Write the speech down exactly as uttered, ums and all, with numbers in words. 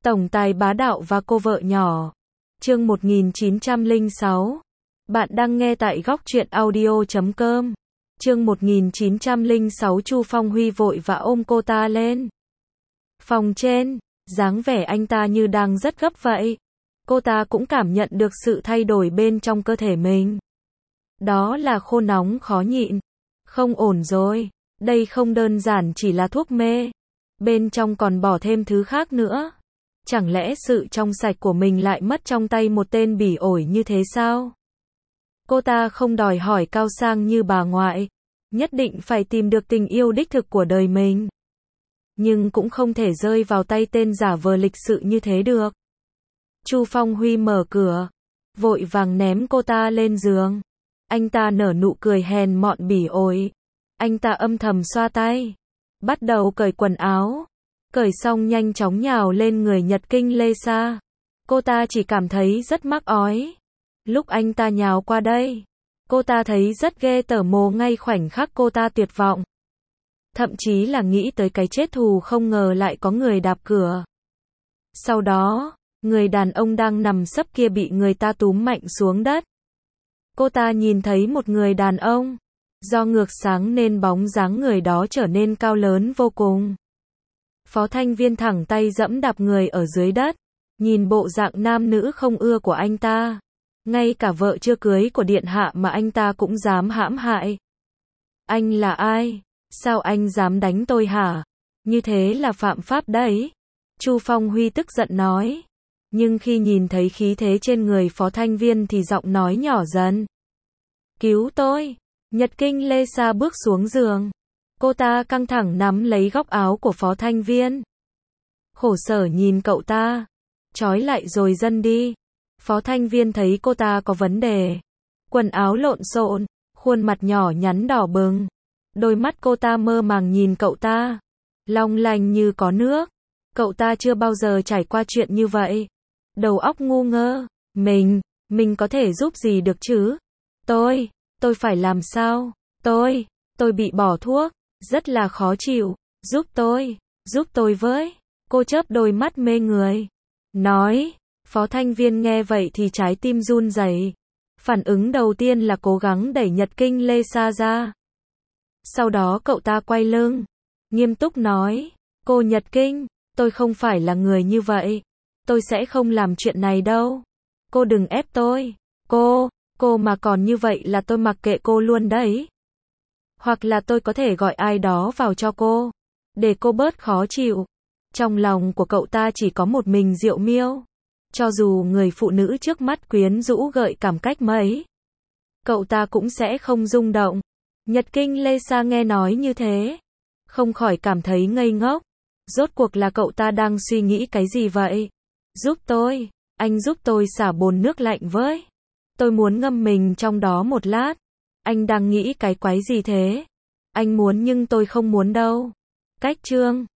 Tổng tài bá đạo và cô vợ nhỏ. Chương một nghìn chín trăm lẻ sáu. Bạn đang nghe tại góc truyện audio chấm com. Chương một nghìn chín trăm lẻ sáu. Chu Phong Huy vội và ôm cô ta lên phòng trên, dáng vẻ anh ta như đang rất gấp vậy. Cô ta cũng cảm nhận được sự thay đổi bên trong cơ thể mình. Đó là khô nóng khó nhịn. Không ổn rồi, đây không đơn giản chỉ là thuốc mê. Bên trong còn bỏ thêm thứ khác nữa. Chẳng lẽ sự trong sạch của mình lại mất trong tay một tên bỉ ổi như thế sao? Cô ta không đòi hỏi cao sang như bà ngoại, nhất định phải tìm được tình yêu đích thực của đời mình. Nhưng cũng không thể rơi vào tay tên giả vờ lịch sự như thế được. Chu Phong Huy mở cửa, vội vàng ném cô ta lên giường. Anh ta nở nụ cười hèn mọn bỉ ổi. Anh ta âm thầm xoa tay, bắt đầu cởi quần áo. Cởi xong nhanh chóng nhào lên người Nhật Kinh Lê Sa. Cô ta chỉ cảm thấy rất mắc ói. Lúc anh ta nhào qua đây, cô ta thấy rất ghê tởm mồ ngay khoảnh khắc cô ta tuyệt vọng. Thậm chí là nghĩ tới cái chết thù không ngờ lại có người đạp cửa. Sau đó, người đàn ông đang nằm sấp kia bị người ta túm mạnh xuống đất. Cô ta nhìn thấy một người đàn ông. Do ngược sáng nên bóng dáng người đó trở nên cao lớn vô cùng. Phó Thanh Viên thẳng tay dẫm đạp người ở dưới đất. Nhìn bộ dạng nam nữ không ưa của anh ta. Ngay cả vợ chưa cưới của điện hạ mà anh ta cũng dám hãm hại. Anh là ai? Sao anh dám đánh tôi hả? Như thế là phạm pháp đấy. Chu Phong Huy tức giận nói. Nhưng khi nhìn thấy khí thế trên người Phó Thanh Viên thì giọng nói nhỏ dần. Cứu tôi! Nhật Kinh Lê Sa bước xuống giường. Cô ta căng thẳng nắm lấy góc áo của Phó Thanh Viên. Khổ sở nhìn cậu ta. Trói lại rồi dâng đi. Phó Thanh Viên thấy cô ta có vấn đề. Quần áo lộn xộn, khuôn mặt nhỏ nhắn đỏ bừng. Đôi mắt cô ta mơ màng nhìn cậu ta. Long lanh như có nước. Cậu ta chưa bao giờ trải qua chuyện như vậy. Đầu óc ngu ngơ. Mình, mình có thể giúp gì được chứ? Tôi, tôi phải làm sao? Tôi, tôi bị bỏ thuốc. Rất là khó chịu. Giúp tôi, giúp tôi với. Cô chớp đôi mắt mê người. Nói. Phó Thanh Viên nghe vậy thì trái tim run rẩy. Phản ứng đầu tiên là cố gắng đẩy Nhật Kinh Lê Sa ra. Sau đó cậu ta quay lưng. Nghiêm túc nói. Cô Nhật Kinh, tôi không phải là người như vậy. Tôi sẽ không làm chuyện này đâu. Cô đừng ép tôi. Cô, cô mà còn như vậy là tôi mặc kệ cô luôn đấy. Hoặc là tôi có thể gọi ai đó vào cho cô. Để cô bớt khó chịu. Trong lòng của cậu ta chỉ có một mình Diệu Miêu. Cho dù người phụ nữ trước mắt quyến rũ gợi cảm cách mấy, cậu ta cũng sẽ không rung động. Nhật Kinh Lê Sa nghe nói như thế, không khỏi cảm thấy ngây ngốc. Rốt cuộc là cậu ta đang suy nghĩ cái gì vậy? Giúp tôi, anh giúp tôi xả bồn nước lạnh với. Tôi muốn ngâm mình trong đó một lát. Anh đang nghĩ cái quái gì thế? Anh muốn nhưng tôi không muốn đâu. Cách chương